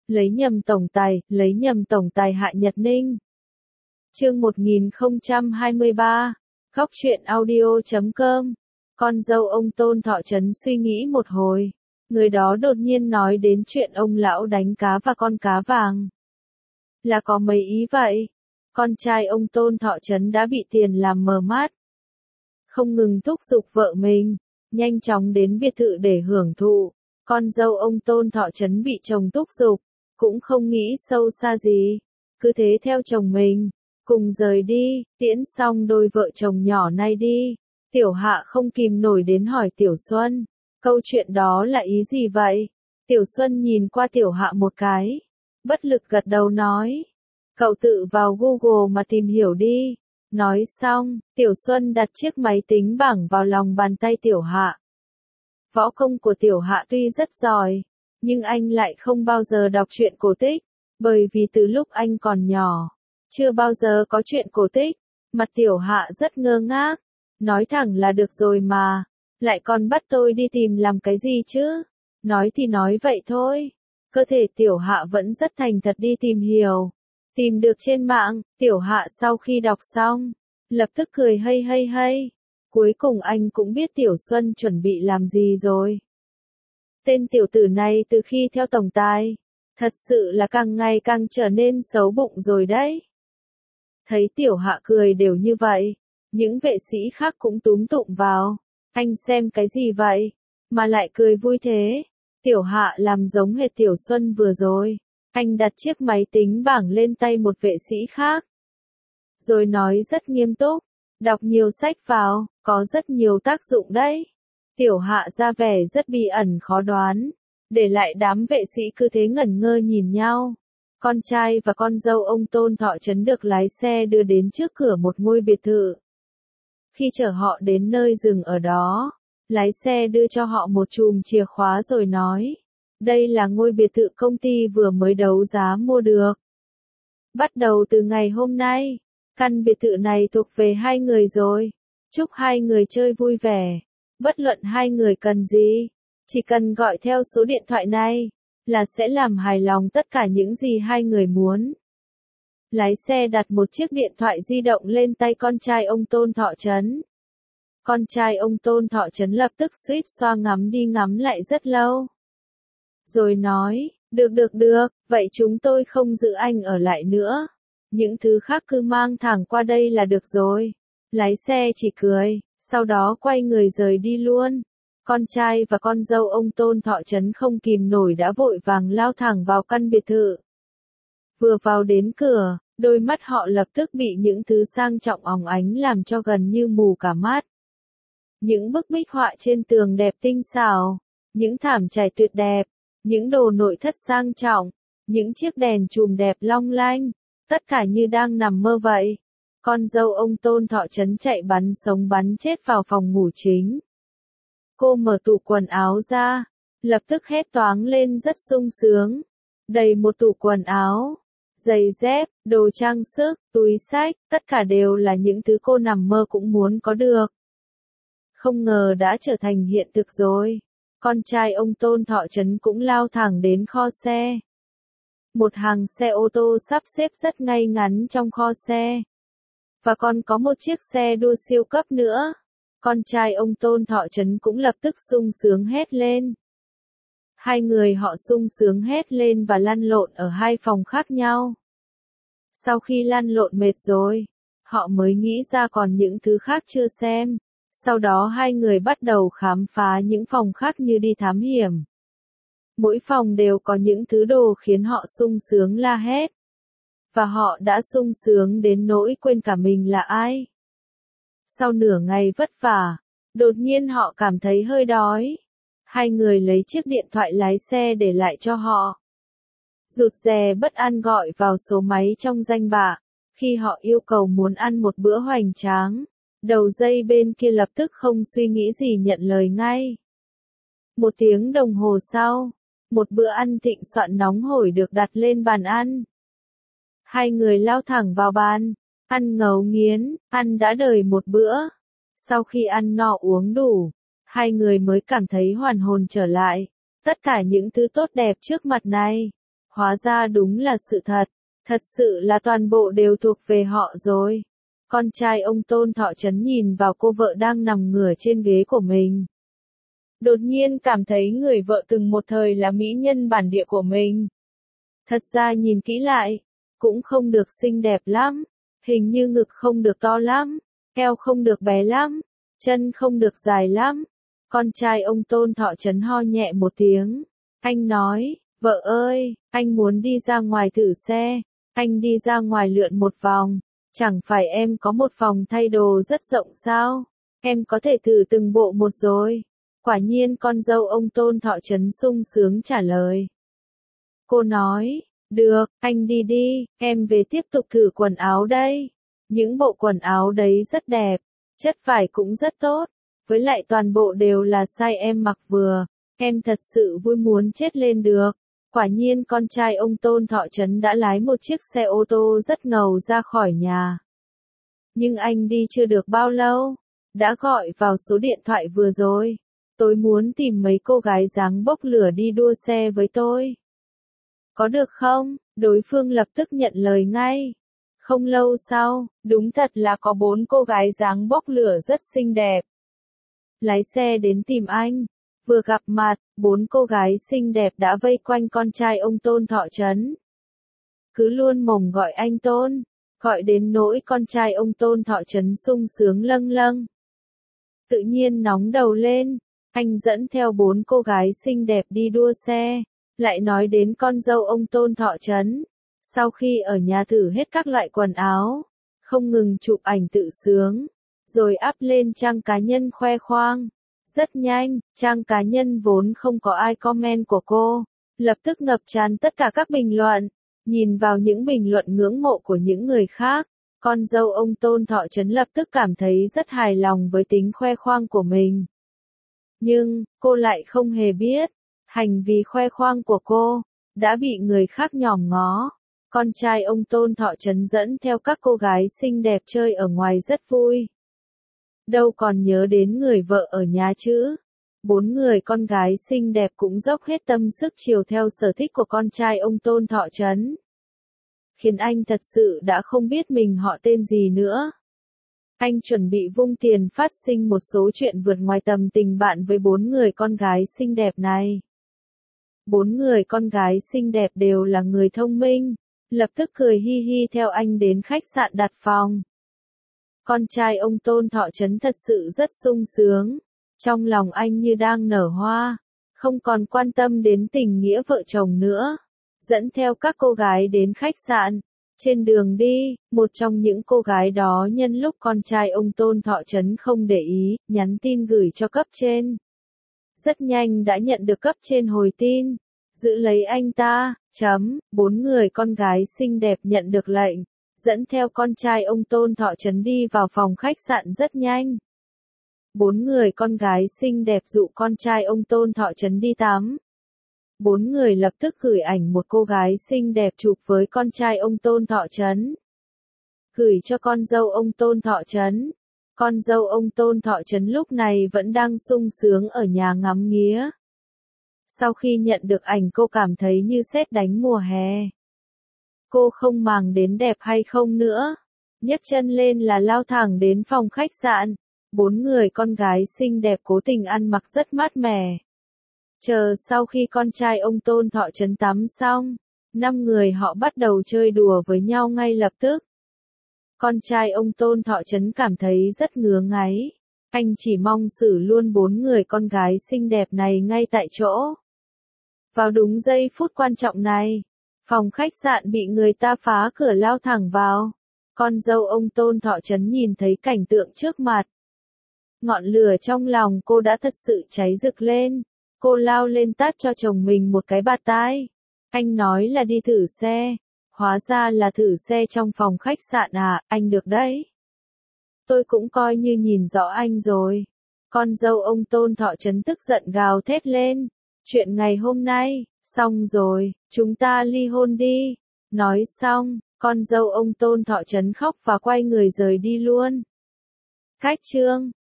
lấy nhầm tổng tài Hạ Nhật Ninh. Chương 1023, Góc truyện audio.com. Con dâu ông Tôn Thọ Trấn suy nghĩ một hồi, người đó đột nhiên nói đến chuyện ông lão đánh cá và con cá vàng. Là có mấy ý vậy? Con trai ông Tôn Thọ Trấn đã bị tiền làm mờ mắt, không ngừng thúc giục vợ mình nhanh chóng đến biệt thự để hưởng thụ. Con dâu ông Tôn Thọ Trấn bị chồng thúc giục, cũng không nghĩ sâu xa gì, cứ thế theo chồng mình cùng rời đi. Tiễn xong đôi vợ chồng nhỏ này đi, Tiểu Hạ không kìm nổi đến hỏi Tiểu Xuân, câu chuyện đó là ý gì vậy? Tiểu Xuân nhìn qua Tiểu Hạ một cái, bất lực gật đầu nói, cậu tự vào Google mà tìm hiểu đi. Nói xong, Tiểu Xuân đặt chiếc máy tính bảng vào lòng bàn tay Tiểu Hạ. Võ công của Tiểu Hạ tuy rất giỏi, nhưng anh lại không bao giờ đọc truyện cổ tích, bởi vì từ lúc anh còn nhỏ, chưa bao giờ có truyện cổ tích. Mặt Tiểu Hạ rất ngơ ngác, nói thẳng là được rồi mà, lại còn bắt tôi đi tìm làm cái gì chứ? Nói thì nói vậy thôi. Cơ thể Tiểu Hạ vẫn rất thành thật đi tìm hiểu. Tìm được trên mạng, Tiểu Hạ sau khi đọc xong, lập tức cười hay hay hay. Cuối cùng anh cũng biết Tiểu Xuân chuẩn bị làm gì rồi. Tên tiểu tử này từ khi theo tổng tài, thật sự là càng ngày càng trở nên xấu bụng rồi đấy. Thấy Tiểu Hạ cười đều như vậy, những vệ sĩ khác cũng túm tụm vào. Anh xem cái gì vậy, mà lại cười vui thế? Tiểu Hạ làm giống hệt Tiểu Xuân vừa rồi. Anh đặt chiếc máy tính bảng lên tay một vệ sĩ khác, rồi nói rất nghiêm túc, đọc nhiều sách vào, có rất nhiều tác dụng đấy. Tiểu Hạ ra vẻ rất bí ẩn khó đoán, để lại đám vệ sĩ cứ thế ngẩn ngơ nhìn nhau. Con trai và con dâu ông Tôn Thọ Trấn được lái xe đưa đến trước cửa một ngôi biệt thự. Khi chở họ đến nơi dừng ở đó, lái xe đưa cho họ một chùm chìa khóa rồi nói, đây là ngôi biệt thự công ty vừa mới đấu giá mua được. Bắt đầu từ ngày hôm nay, căn biệt thự này thuộc về hai người rồi. Chúc hai người chơi vui vẻ. Bất luận hai người cần gì, chỉ cần gọi theo số điện thoại này, là sẽ làm hài lòng tất cả những gì hai người muốn. Lái xe đặt một chiếc điện thoại di động lên tay con trai ông Tôn Thọ Trấn. Con trai ông Tôn Thọ Trấn lập tức suýt xoa ngắm đi ngắm lại rất lâu. Rồi nói, được, vậy chúng tôi không giữ anh ở lại nữa. Những thứ khác cứ mang thẳng qua đây là được rồi. Lái xe chỉ cười, sau đó quay người rời đi luôn. Con trai và con dâu ông Tôn Thọ Trấn không kìm nổi đã vội vàng lao thẳng vào căn biệt thự. Vừa vào đến cửa, đôi mắt họ lập tức bị những thứ sang trọng óng ánh làm cho gần như mù cả mắt. Những bức bích họa trên tường đẹp tinh xảo, những thảm trải tuyệt đẹp, những đồ nội thất sang trọng, những chiếc đèn chùm đẹp long lanh, tất cả như đang nằm mơ vậy. Con dâu ông Tôn Thọ Trấn chạy bắn sống bắn chết vào phòng ngủ chính. Cô mở tủ quần áo ra, lập tức hét toáng lên rất sung sướng. Đầy một tủ quần áo, giày dép, đồ trang sức, túi xách, tất cả đều là những thứ cô nằm mơ cũng muốn có được. Không ngờ đã trở thành hiện thực rồi. Con trai ông Tôn Thọ Trấn cũng lao thẳng đến kho xe. Một hàng xe ô tô sắp xếp rất ngay ngắn trong kho xe. Và còn có một chiếc xe đua siêu cấp nữa. Con trai ông Tôn Thọ Trấn cũng lập tức sung sướng hét lên. Hai người họ sung sướng hét lên và lăn lộn ở hai phòng khác nhau. Sau khi lăn lộn mệt rồi, họ mới nghĩ ra còn những thứ khác chưa xem. Sau đó hai người bắt đầu khám phá những phòng khác như đi thám hiểm. Mỗi phòng đều có những thứ đồ khiến họ sung sướng la hét. Và họ đã sung sướng đến nỗi quên cả mình là ai. Sau nửa ngày vất vả, đột nhiên họ cảm thấy hơi đói. Hai người lấy chiếc điện thoại lái xe để lại cho họ. Rụt rè bất an gọi vào số máy trong danh bạ. Khi họ yêu cầu muốn ăn một bữa hoành tráng, đầu dây bên kia lập tức không suy nghĩ gì nhận lời ngay. 1 tiếng đồng hồ sau, một bữa ăn thịnh soạn nóng hổi được đặt lên bàn ăn. Hai người lao thẳng vào bàn, ăn ngấu nghiến, ăn đã đời một bữa. Sau khi ăn no uống đủ, hai người mới cảm thấy hoàn hồn trở lại. Tất cả những thứ tốt đẹp trước mặt này, Hóa ra đúng là sự thật. Thật sự là toàn bộ đều thuộc về họ rồi. Con trai ông Tôn Thọ Trấn nhìn vào cô vợ đang nằm ngửa trên ghế của mình. Đột nhiên cảm thấy người vợ từng một thời là mỹ nhân bản địa của mình. Thật ra nhìn kỹ lại, cũng không được xinh đẹp lắm. Hình như ngực không được to lắm, eo không được bé lắm, chân không được dài lắm. Con trai ông Tôn Thọ Trấn ho nhẹ một tiếng. Anh nói, vợ ơi, anh muốn đi ra ngoài thử xe. Anh đi ra ngoài lượn một vòng. Chẳng phải em có một phòng thay đồ rất rộng sao? Em có thể thử từng bộ một rồi. Quả nhiên con dâu ông Tôn Thọ Trấn sung sướng trả lời. Cô nói, được, anh đi đi, em về tiếp tục thử quần áo đây. Những bộ quần áo đấy rất đẹp, chất vải cũng rất tốt, với lại toàn bộ đều là size em mặc vừa. Em thật sự vui muốn chết lên được. Quả nhiên con trai ông Tôn Thọ Trấn đã lái một chiếc xe ô tô rất ngầu ra khỏi nhà. Nhưng anh đi chưa được bao lâu, đã gọi vào số điện thoại vừa rồi. Tôi muốn tìm mấy cô gái dáng bốc lửa đi đua xe với tôi. Có được không? Đối phương lập tức nhận lời ngay. Không lâu sau, đúng thật là có 4 cô gái dáng bốc lửa rất xinh đẹp. Lái xe đến tìm anh. Vừa gặp mặt, 4 cô gái xinh đẹp đã vây quanh con trai ông Tôn Thọ Trấn. Cứ luôn mồm gọi anh Tôn, gọi đến nỗi con trai ông Tôn Thọ Trấn sung sướng lâng lâng. Tự nhiên nóng đầu lên, anh dẫn theo 4 cô gái xinh đẹp đi đua xe, lại nói đến con dâu ông Tôn Thọ Trấn. Sau khi ở nhà thử hết các loại quần áo, không ngừng chụp ảnh tự sướng, rồi up lên trang cá nhân khoe khoang. Rất nhanh, trang cá nhân vốn không có ai comment của cô, lập tức ngập tràn tất cả các bình luận. Nhìn vào những bình luận ngưỡng mộ của những người khác, con dâu ông Tôn Thọ Trấn lập tức cảm thấy rất hài lòng với tính khoe khoang của mình. Nhưng, cô lại không hề biết, hành vi khoe khoang của cô đã bị người khác nhòm ngó. Con trai ông Tôn Thọ Trấn dẫn theo các cô gái xinh đẹp chơi ở ngoài rất vui. Đâu còn nhớ đến người vợ ở nhà chứ. 4 người con gái xinh đẹp cũng dốc hết tâm sức chiều theo sở thích của con trai ông Tôn Thọ Trấn. Khiến anh thật sự đã không biết mình họ tên gì nữa. Anh chuẩn bị vung tiền phát sinh một số chuyện vượt ngoài tầm tình bạn với 4 người con gái xinh đẹp này. 4 người con gái xinh đẹp đều là người thông minh, lập tức cười hi hi theo anh đến khách sạn đặt phòng. Con trai ông Tôn Thọ Trấn thật sự rất sung sướng, trong lòng anh như đang nở hoa, không còn quan tâm đến tình nghĩa vợ chồng nữa. Dẫn theo các cô gái đến khách sạn. Trên đường đi, một trong những cô gái đó nhân lúc con trai ông Tôn Thọ Trấn không để ý, nhắn tin gửi cho cấp trên. Rất nhanh đã nhận được cấp trên hồi tin, giữ lấy anh ta, 4 người con gái xinh đẹp nhận được lệnh, dẫn theo con trai ông Tôn Thọ Trấn đi vào phòng khách sạn rất nhanh. 4 người con gái xinh đẹp dụ con trai ông Tôn Thọ Trấn đi tắm. 4 người lập tức gửi ảnh một cô gái xinh đẹp chụp với con trai ông Tôn Thọ Trấn. Gửi cho con dâu ông Tôn Thọ Trấn. Con dâu ông Tôn Thọ Trấn lúc này vẫn đang sung sướng ở nhà ngắm nghía. Sau khi nhận được ảnh cô cảm thấy như sét đánh mùa hè. Cô không màng đến đẹp hay không nữa. Nhấc chân lên là lao thẳng đến phòng khách sạn. 4 người con gái xinh đẹp cố tình ăn mặc rất mát mẻ. Chờ sau khi con trai ông Tôn Thọ Trấn tắm xong, 5 người họ bắt đầu chơi đùa với nhau ngay lập tức. Con trai ông Tôn Thọ Trấn cảm thấy rất ngứa ngáy. Anh chỉ mong xử luôn 4 người con gái xinh đẹp này ngay tại chỗ. Vào đúng giây phút quan trọng này, phòng khách sạn bị người ta phá cửa lao thẳng vào. Con dâu ông Tôn Thọ Trấn nhìn thấy cảnh tượng trước mặt. Ngọn lửa trong lòng cô đã thật sự cháy rực lên. Cô lao lên tát cho chồng mình một cái bạt tai. Anh nói là đi thử xe. Hóa ra là thử xe trong phòng khách sạn à, anh được đấy. Tôi cũng coi như nhìn rõ anh rồi. Con dâu ông Tôn Thọ Trấn tức giận gào thét lên. Chuyện ngày hôm nay, xong rồi, chúng ta ly hôn đi. Nói xong, con dâu ông Tôn Thọ Trấn khóc và quay người rời đi luôn. Khách chương